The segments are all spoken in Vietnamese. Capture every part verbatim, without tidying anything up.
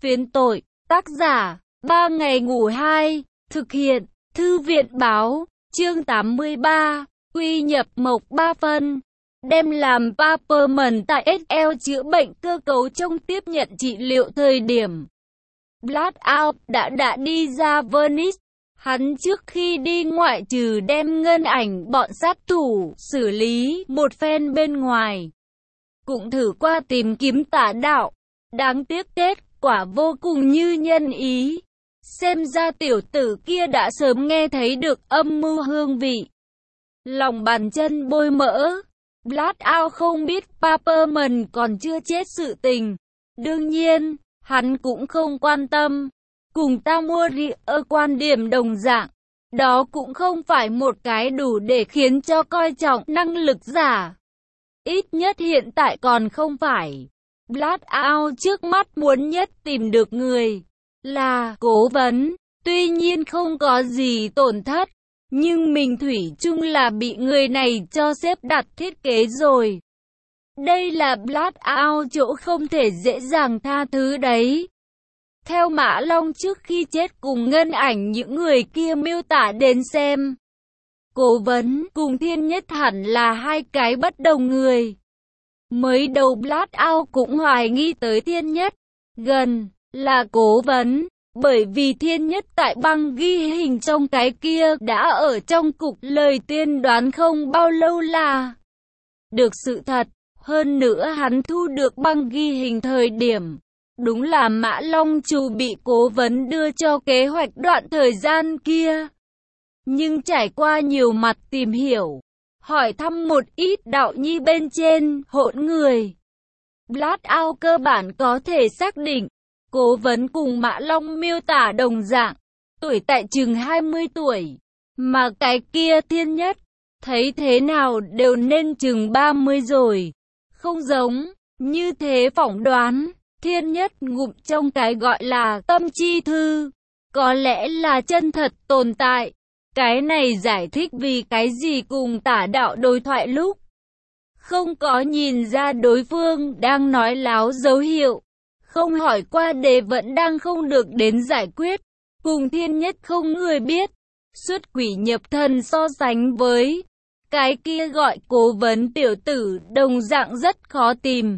Phiến tội, tác giả, ba ngày ngủ hai, thực hiện, thư viện báo, chương tám mươi ba, quy nhập mộc ba phân, đem làm Paperman tại ét lờ chữa bệnh cơ cấu trong tiếp nhận trị liệu thời điểm. Blackout đã đã đi ra Venice. Hắn trước khi đi ngoại trừ đem ngân ảnh bọn sát thủ xử lý một phen bên ngoài, cũng thử qua tìm kiếm tả đạo. Đáng tiếc kết quả vô cùng như nhân ý. Xem ra tiểu tử kia đã sớm nghe thấy được âm mưu hương vị. Lòng bàn chân bôi mỡ. Blackout không biết Paperman còn chưa chết sự tình. Đương nhiên, hắn cũng không quan tâm. Cùng Tamori ở quan điểm đồng dạng. Đó cũng không phải một cái đủ để khiến cho coi trọng năng lực giả. Ít nhất hiện tại còn không phải. Blackout trước mắt muốn nhất tìm được người là cố vấn. Tuy nhiên không có gì tổn thất, nhưng mình thủy chung là bị người này cho xếp đặt thiết kế rồi. Đây là Blackout chỗ không thể dễ dàng tha thứ đấy. Theo Mã Long trước khi chết cùng ngân ảnh những người kia miêu tả đến xem, cố vấn cùng Thiên Nhất hẳn là hai cái bất đồng người. Mới đầu Blackout cũng hoài nghi tới Thiên Nhất, gần là cố vấn, bởi vì Thiên Nhất tại băng ghi hình trong cái kia đã ở trong cục lời tiên đoán không bao lâu là được sự thật. Hơn nữa hắn thu được băng ghi hình thời điểm đúng là Mã Long chủ bị cố vấn đưa cho kế hoạch đoạn thời gian kia. Nhưng trải qua nhiều mặt tìm hiểu, hỏi thăm một ít đạo nhi bên trên hỗn người, Blackout cơ bản có thể xác định, cố vấn cùng Mã Long miêu tả đồng dạng, tuổi tại chừng hai mươi tuổi, mà cái kia Thiên Nhất, thấy thế nào đều nên chừng ba mươi rồi, không giống, như thế phỏng đoán. Thiên Nhất ngụm trong cái gọi là tâm chi thư, có lẽ là chân thật tồn tại. Cái này giải thích vì cái gì cùng tả đạo đối thoại lúc không có nhìn ra đối phương đang nói láo dấu hiệu. Không hỏi qua đề vẫn đang không được đến giải quyết. Cùng Thiên Nhất không người biết. Xuất quỷ nhập thần so sánh với cái kia gọi cố vấn tiểu tử đồng dạng rất khó tìm.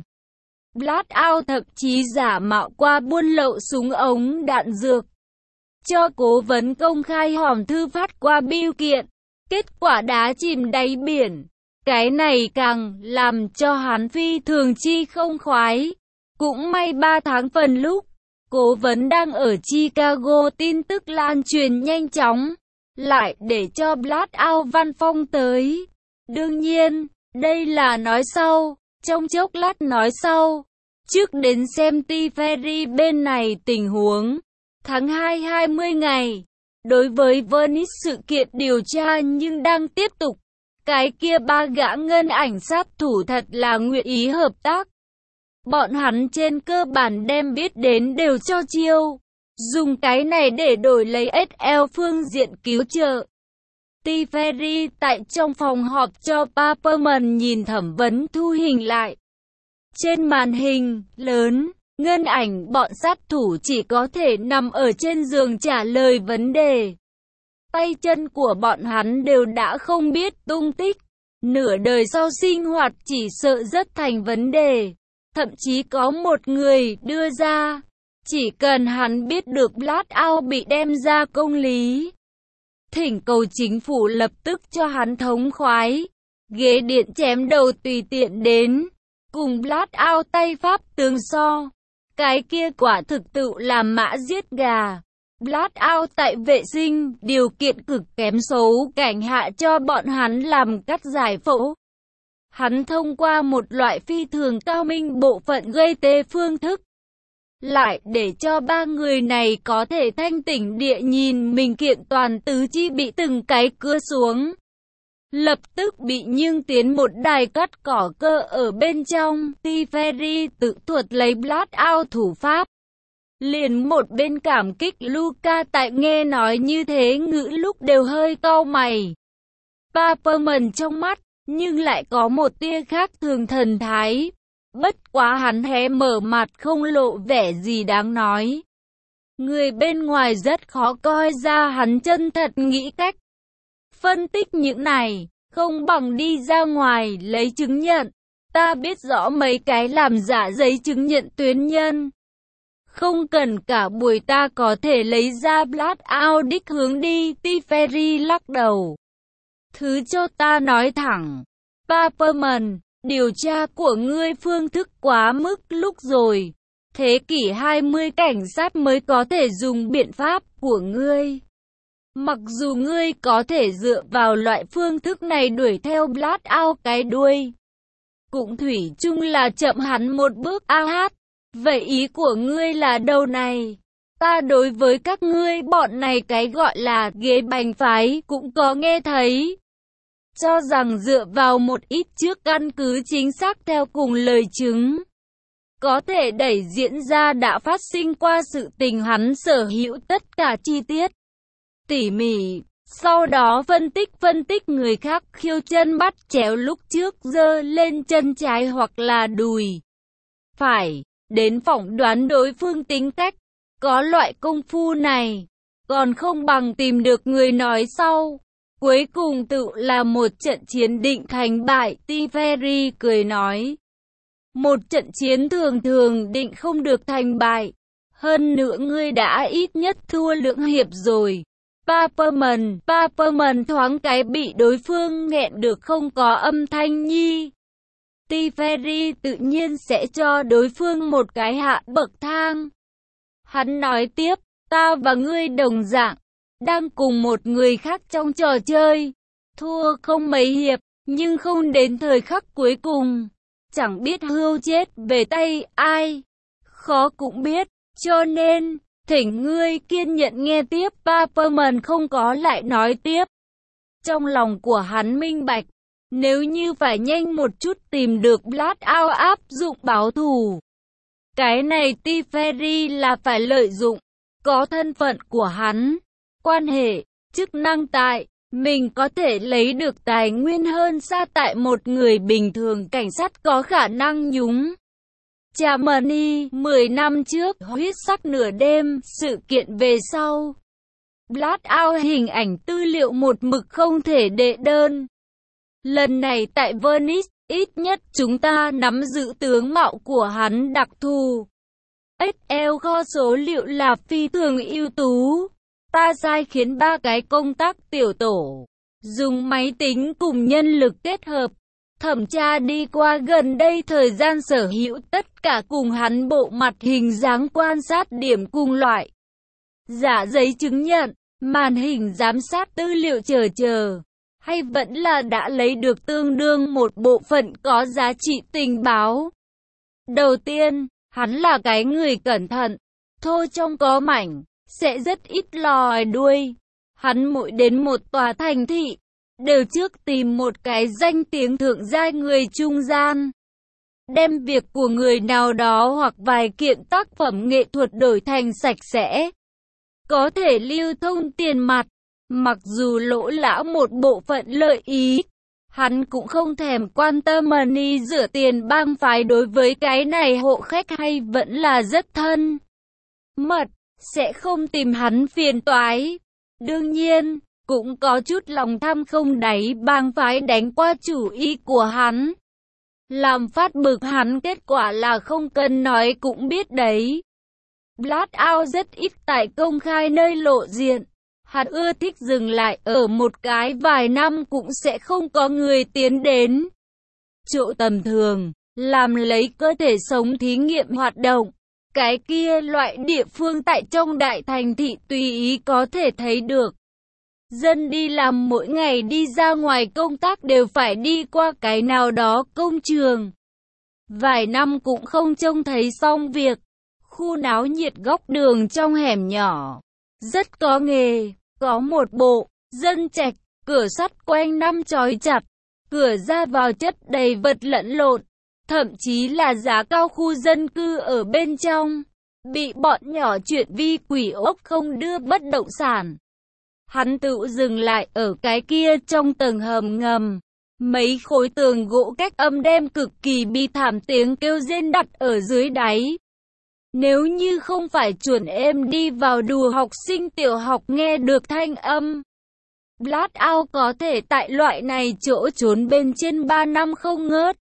Blackout thậm chí giả mạo qua buôn lậu súng ống đạn dược, cho cố vấn công khai hòm thư phát qua bưu kiện, kết quả đá chìm đáy biển. Cái này càng làm cho hắn phi thường chi không khoái. Cũng may ba tháng phần lúc cố vấn đang ở Chicago, tin tức lan truyền nhanh chóng, lại để cho Blackout văn phong tới. Đương nhiên, đây là nói sau. Trong chốc lát nói sau, trước đến xem T Ferry bên này tình huống. Tháng hai hai mươi ngày, đối với Venice sự kiện điều tra nhưng đang tiếp tục. Cái kia ba gã ngân ảnh sát thủ thật là nguyện ý hợp tác. Bọn hắn trên cơ bản đem biết đến đều cho chiêu. Dùng cái này để đổi lấy ét lờ phương diện cứu trợ. T Ferry tại trong phòng họp cho Paperman nhìn thẩm vấn thu hình lại. Trên màn hình lớn, ngân ảnh bọn sát thủ chỉ có thể nằm ở trên giường trả lời vấn đề. Tay chân của bọn hắn đều đã không biết tung tích. Nửa đời sau sinh hoạt chỉ sợ rất thành vấn đề. Thậm chí có một người đưa ra, chỉ cần hắn biết được Blackout bị đem ra công lý, thỉnh cầu chính phủ lập tức cho hắn thống khoái. Ghế điện chém đầu tùy tiện đến, cùng Blackout tay pháp tướng so. Cái kia quả thực tự làm mã giết gà. Blackout tại vệ sinh, điều kiện cực kém xấu cảnh hạ cho bọn hắn làm cắt giải phẫu. Hắn thông qua một loại phi thường cao minh bộ phận gây tê phương thức, lại để cho ba người này có thể thanh tỉnh địa nhìn mình kiện toàn tứ chi bị từng cái cưa xuống. Lập tức bị nhưng tiến một đài cắt cỏ cơ ở bên trong. T Ferry tự thuật lấy Blackout thủ pháp. Liền một bên cảm kích Luca tại nghe nói như thế ngữ lúc đều hơi cau mày. Paperman trong mắt, nhưng lại có một tia khác thường thần thái. Bất quá hắn hé mở mặt không lộ vẻ gì đáng nói. Người bên ngoài rất khó coi ra hắn chân thật nghĩ cách. Phân tích những này, không bằng đi ra ngoài lấy chứng nhận. Ta biết rõ mấy cái làm giả giấy chứng nhận tuyến nhân. Không cần cả buổi ta có thể lấy ra blot out đích hướng đi. Teferi lắc đầu. Thứ cho ta nói thẳng. Paperman, điều tra của ngươi phương thức quá mức lúc rồi. Thế kỷ hai mươi cảnh sát mới có thể dùng biện pháp của ngươi. Mặc dù ngươi có thể dựa vào loại phương thức này đuổi theo blot out cái đuôi, cũng thủy chung là chậm hắn một bước. A hát, vậy ý của ngươi là đâu này? Ta đối với các ngươi bọn này cái gọi là ghế bành phái cũng có nghe thấy. Cho rằng dựa vào một ít trước căn cứ chính xác theo cùng lời chứng, có thể đẩy diễn ra đã phát sinh qua sự tình hắn sở hữu tất cả chi tiết tỉ mỉ, sau đó phân tích phân tích người khác khiêu chân bắt chéo lúc trước giơ lên chân trái hoặc là đùi phải, đến phỏng đoán đối phương tính cách. Có loại công phu này, còn không bằng tìm được người nói sau. Cuối cùng tự là một trận chiến định thành bại. Teferi cười nói. Một trận chiến thường thường định không được thành bại. Hơn nữa ngươi đã ít nhất thua lưỡng hiệp rồi. Paperman, Paperman thoáng cái bị đối phương nghẹn được không có âm thanh nhi. Teferi tự nhiên sẽ cho đối phương một cái hạ bậc thang. Hắn nói tiếp, ta và ngươi đồng dạng, đang cùng một người khác trong trò chơi. Thua không mấy hiệp, nhưng không đến thời khắc cuối cùng. Chẳng biết hươu chết về tay ai. Khó cũng biết, cho nên, thỉnh ngươi kiên nhẫn nghe tiếp. Paperman không có lại nói tiếp. Trong lòng của hắn minh bạch, nếu như phải nhanh một chút tìm được blot out áp dụng báo thù. Cái này Teferi là phải lợi dụng, có thân phận của hắn, quan hệ, chức năng tại, mình có thể lấy được tài nguyên hơn xa tại một người bình thường cảnh sát có khả năng nhúng. Chamonix, mười năm trước, huyết sắc nửa đêm, sự kiện về sau. Blot out hình ảnh tư liệu một mực không thể đệ đơn. Lần này tại Venice, ít nhất chúng ta nắm giữ tướng mạo của hắn đặc thù. Excel kho số liệu là phi thường ưu tú. Ta sai khiến ba cái công tác tiểu tổ, dùng máy tính cùng nhân lực kết hợp, thẩm tra đi qua gần đây thời gian sở hữu tất cả cùng hắn bộ mặt hình dáng quan sát điểm cùng loại. Giả giấy chứng nhận, màn hình giám sát tư liệu chờ chờ. Hay vẫn là đã lấy được tương đương một bộ phận có giá trị tình báo. Đầu tiên, hắn là cái người cẩn thận, thô trong có mảnh, sẽ rất ít lòi đuôi. Hắn mỗi đến một tòa thành thị, đều trước tìm một cái danh tiếng thượng giai người trung gian. Đem việc của người nào đó hoặc vài kiện tác phẩm nghệ thuật đổi thành sạch sẽ. Có thể lưu thông tiền mặt. Mặc dù lỗ lã một bộ phận lợi ý, hắn cũng không thèm quan tâm money rửa tiền bang phái đối với cái này hộ khách hay vẫn là rất thân mật, sẽ không tìm hắn phiền toái. Đương nhiên, cũng có chút lòng tham không đáy bang phái đánh qua chủ ý của hắn. Làm phát bực hắn kết quả là không cần nói cũng biết đấy. Blot out rất ít tại công khai nơi lộ diện. Hắn ưa thích dừng lại ở một cái vài năm cũng sẽ không có người tiến đến. Chỗ tầm thường, làm lấy cơ thể sống thí nghiệm hoạt động. Cái kia loại địa phương tại trong đại thành thị tùy ý có thể thấy được. Dân đi làm mỗi ngày đi ra ngoài công tác đều phải đi qua cái nào đó công trường. Vài năm cũng không trông thấy xong việc. Khu náo nhiệt góc đường trong hẻm nhỏ. Rất có nghề, có một bộ, dân trạch, cửa sắt quanh năm trói chặt, cửa ra vào chất đầy vật lẫn lộn, thậm chí là giá cao khu dân cư ở bên trong, bị bọn nhỏ chuyện vi quỷ ốc không đưa bất động sản. Hắn tự dừng lại ở cái kia trong tầng hầm ngầm, Mấy khối tường gỗ cách âm đem cực kỳ bi thảm tiếng kêu rên đặt ở dưới đáy. Nếu như không phải chuẩn êm đi vào đùa học sinh tiểu học nghe được thanh âm, Blackout có thể tại loại này chỗ trốn bên trên ba năm không ngớt.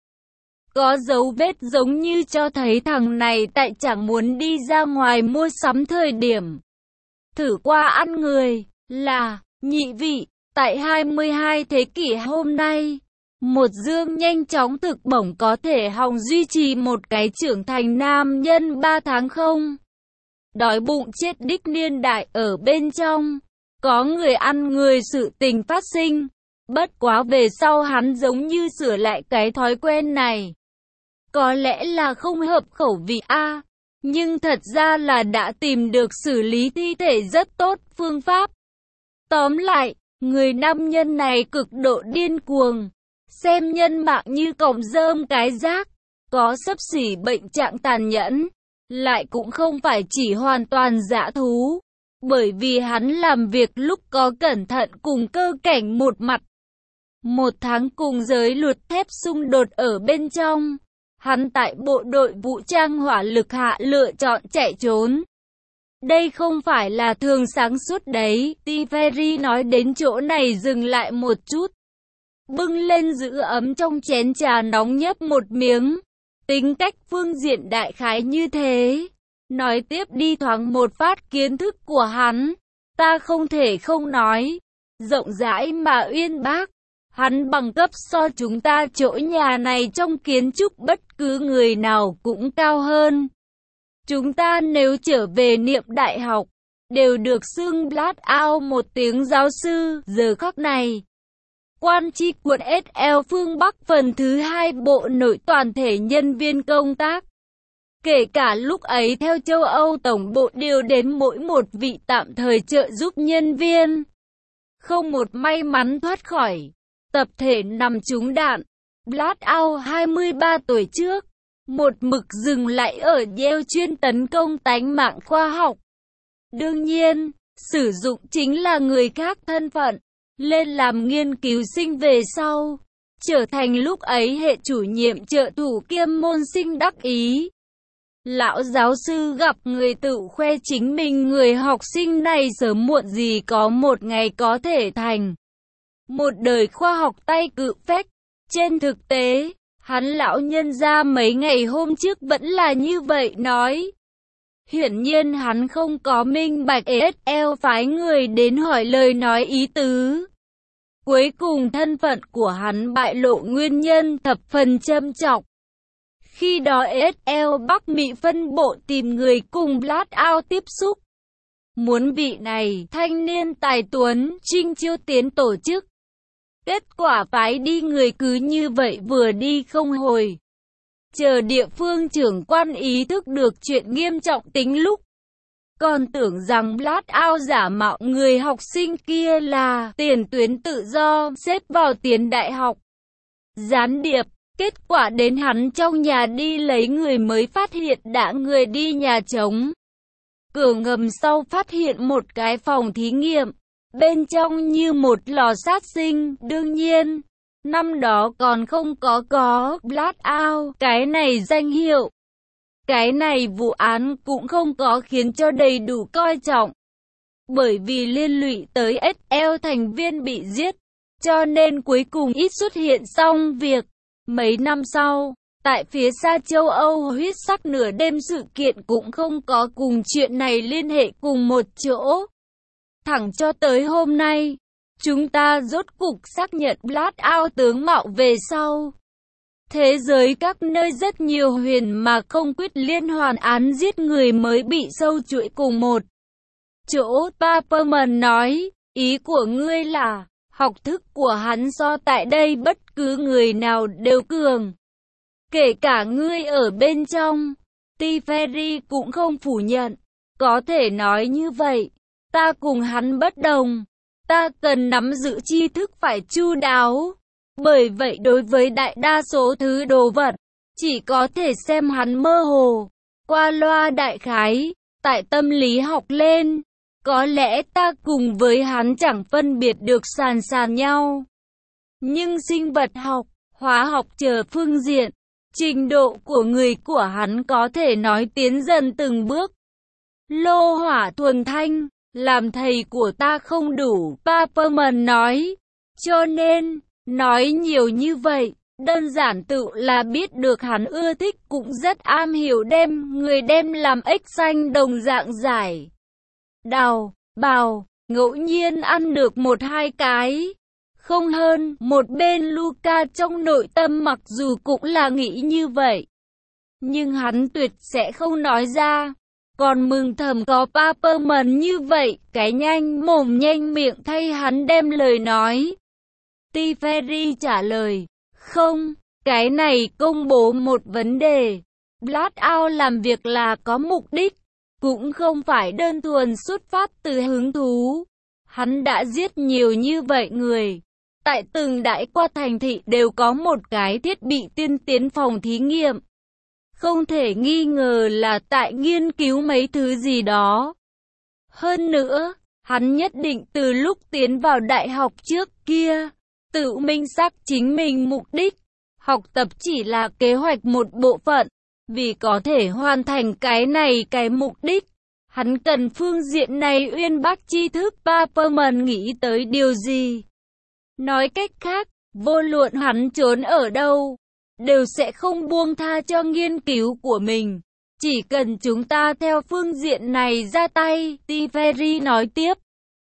Có dấu vết giống như cho thấy thằng này tại chẳng muốn đi ra ngoài mua sắm thời điểm thử qua ăn người, là, nhị vị, tại hai mươi hai thế kỷ hôm nay, một dương nhanh chóng thực bổng có thể hòng duy trì một cái trưởng thành nam nhân ba tháng không? Đói bụng chết đích niên đại ở bên trong, có người ăn người sự tình phát sinh, bất quá về sau hắn giống như sửa lại cái thói quen này. Có lẽ là không hợp khẩu vị a, nhưng thật ra là đã tìm được xử lý thi thể rất tốt phương pháp. Tóm lại, người nam nhân này cực độ điên cuồng, xem nhân mạng như cọng rơm cái rác, có xấp xỉ bệnh trạng tàn nhẫn, lại cũng không phải chỉ hoàn toàn dã thú, bởi vì hắn làm việc lúc có cẩn thận cùng cơ cảnh một mặt. Một tháng cùng giới luật thép xung đột ở bên trong, hắn tại bộ đội vũ trang hỏa lực hạ lựa chọn chạy trốn. Đây không phải là thường sáng suốt đấy, Tiveri nói đến chỗ này dừng lại một chút. Bưng lên giữ ấm trong chén trà nóng nhấp một miếng. Tính cách phương diện đại khái như thế. Nói tiếp đi thoáng một phát kiến thức của hắn. Ta không thể không nói. Rộng rãi mà uyên bác. Hắn bằng cấp so chúng ta chỗ nhà này trong kiến trúc bất cứ người nào cũng cao hơn. Chúng ta nếu trở về niệm đại học, đều được xưng Blackout một tiếng giáo sư. Giờ khắc này, quan tri quận ét lờ phương Bắc phần thứ hai bộ nội toàn thể nhân viên công tác. Kể cả lúc ấy theo châu Âu tổng bộ điều đến mỗi một vị tạm thời trợ giúp nhân viên. Không một may mắn thoát khỏi. Tập thể nằm trúng đạn. Blackout hai mươi ba tuổi trước. Một mực dừng lại ở Yale chuyên tấn công tánh mạng khoa học. Đương nhiên, sử dụng chính là người khác thân phận. Lên làm nghiên cứu sinh về sau. Trở thành lúc ấy hệ chủ nhiệm trợ thủ kiêm môn sinh đắc ý. Lão giáo sư gặp người tự khoe chính mình người học sinh này sớm muộn gì có một ngày có thể thành một đời khoa học tay cự phách. Trên thực tế, hắn lão nhân ra mấy ngày hôm trước vẫn là như vậy nói. Hiển nhiên hắn không có minh bạch ét lờ phái người đến hỏi lời nói ý tứ. Cuối cùng thân phận của hắn bại lộ nguyên nhân thập phần châm trọng. Khi đó ét lờ Bắc Mỹ phân bộ tìm người cùng Blackout tiếp xúc. Muốn vị này thanh niên tài tuấn trinh chiêu tiến tổ chức. Kết quả phái đi người cứ như vậy vừa đi không hồi. Chờ địa phương trưởng quan ý thức được chuyện nghiêm trọng tính lúc. Còn tưởng rằng Blackout giả mạo người học sinh kia là tiền tuyến tự do xếp vào tiến đại học. Gián điệp, kết quả đến hắn trong nhà đi lấy người mới phát hiện đã người đi nhà trống. Cửa ngầm sau phát hiện một cái phòng thí nghiệm. Bên trong như một lò sát sinh, đương nhiên, năm đó còn không có có Blackout, cái này danh hiệu. Cái này vụ án cũng không có khiến cho đầy đủ coi trọng. Bởi vì liên lụy tới ét lờ thành viên bị giết, cho nên cuối cùng ít xuất hiện xong việc. Mấy năm sau, tại phía xa châu Âu huyết sắc nửa đêm sự kiện cũng không có cùng chuyện này liên hệ cùng một chỗ. Thẳng cho tới hôm nay, chúng ta rốt cục xác nhận Blackout tướng mạo về sau. Thế giới các nơi rất nhiều huyền mà không quyết liên hoàn án giết người mới bị sâu chuỗi cùng một chỗ. Paperman nói, ý của ngươi là, học thức của hắn so tại đây bất cứ người nào đều cường. Kể cả ngươi ở bên trong, Tiveri cũng không phủ nhận. Có thể nói như vậy. Ta cùng hắn bất đồng, ta cần nắm giữ tri thức phải chu đáo. Bởi vậy đối với đại đa số thứ đồ vật, chỉ có thể xem hắn mơ hồ, qua loa đại khái. Tại tâm lý học lên, có lẽ ta cùng với hắn chẳng phân biệt được sàn sàn nhau. Nhưng sinh vật học, hóa học chờ phương diện, trình độ của người của hắn có thể nói tiến dần từng bước. Lô hỏa thuần thanh, làm thầy của ta không đủ, Paperman nói. Cho nên, nói nhiều như vậy, đơn giản tự là biết được hắn ưa thích cũng rất am hiểu đem người đem làm ếch xanh đồng dạng giải. Đào, bào, ngẫu nhiên ăn được một hai cái. Không hơn, một bên Luca trong nội tâm mặc dù cũng là nghĩ như vậy. Nhưng hắn tuyệt sẽ không nói ra. Còn mừng thầm có Paperman như vậy, cái nhanh mồm nhanh miệng thay hắn đem lời nói. T. Ferry trả lời, không, cái này công bố một vấn đề. Blackout làm việc là có mục đích, cũng không phải đơn thuần xuất phát từ hứng thú. Hắn đã giết nhiều như vậy người. Tại từng đại qua thành thị đều có một cái thiết bị tiên tiến phòng thí nghiệm. Không thể nghi ngờ là tại nghiên cứu mấy thứ gì đó. Hơn nữa, hắn nhất định từ lúc tiến vào đại học trước kia, tự minh xác chính mình mục đích. Học tập chỉ là kế hoạch một bộ phận. Vì có thể hoàn thành cái này cái mục đích, hắn cần phương diện này uyên bác tri thức. Paperman nghĩ tới điều gì? Nói cách khác, vô luận hắn trốn ở đâu, đều sẽ không buông tha cho nghiên cứu của mình. Chỉ cần chúng ta theo phương diện này ra tay, T. Ferry nói tiếp,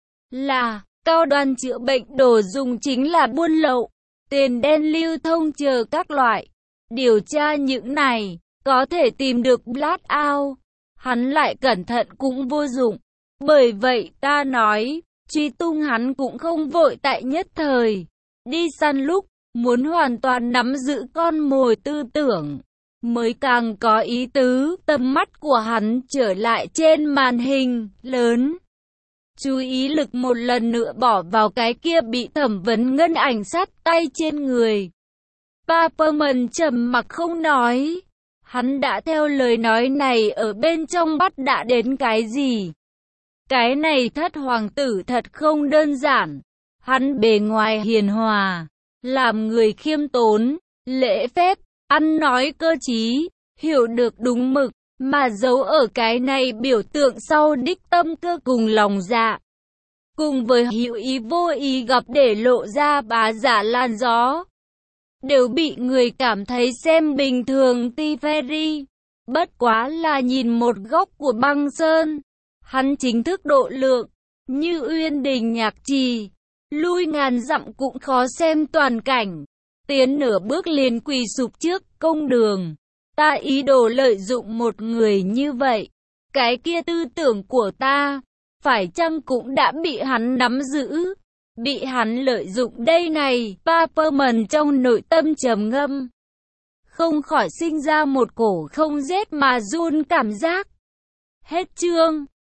là cao đoan chữa bệnh đồ dùng chính là buôn lậu, tiền đen lưu thông chờ các loại. Điều tra những này, có thể tìm được Blackout. Hắn lại cẩn thận cũng vô dụng. Bởi vậy ta nói, truy tung hắn cũng không vội tại nhất thời. Đi săn lúc, muốn hoàn toàn nắm giữ con mồi tư tưởng, mới càng có ý tứ. Tầm mắt của hắn trở lại trên màn hình lớn. Chú ý lực một lần nữa bỏ vào cái kia bị thẩm vấn ngân ảnh sát tay trên người. Paperman trầm mặc không nói. Hắn đã theo lời nói này ở bên trong bắt đã đến cái gì. Cái này thất hoàng tử thật không đơn giản. Hắn bề ngoài hiền hòa, làm người khiêm tốn, lễ phép, ăn nói cơ trí, hiểu được đúng mực, mà giấu ở cái này biểu tượng sau đích tâm cơ cùng lòng dạ. Cùng với hữu ý vô ý gặp để lộ ra bá giả lan gió, đều bị người cảm thấy xem bình thường. T. Ferry bất quá là nhìn một góc của băng sơn. Hắn chính thức độ lượng, như uyên đình nhạc trì, lui ngàn dặm cũng khó xem toàn cảnh, tiến nửa bước liền quỳ sụp trước công đường. Ta ý đồ lợi dụng một người như vậy, cái kia tư tưởng của ta, phải chăng cũng đã bị hắn nắm giữ, bị hắn lợi dụng đây này. Paperman trong nội tâm trầm ngâm, không khỏi sinh ra một cổ không rét mà run cảm giác. Hết chương.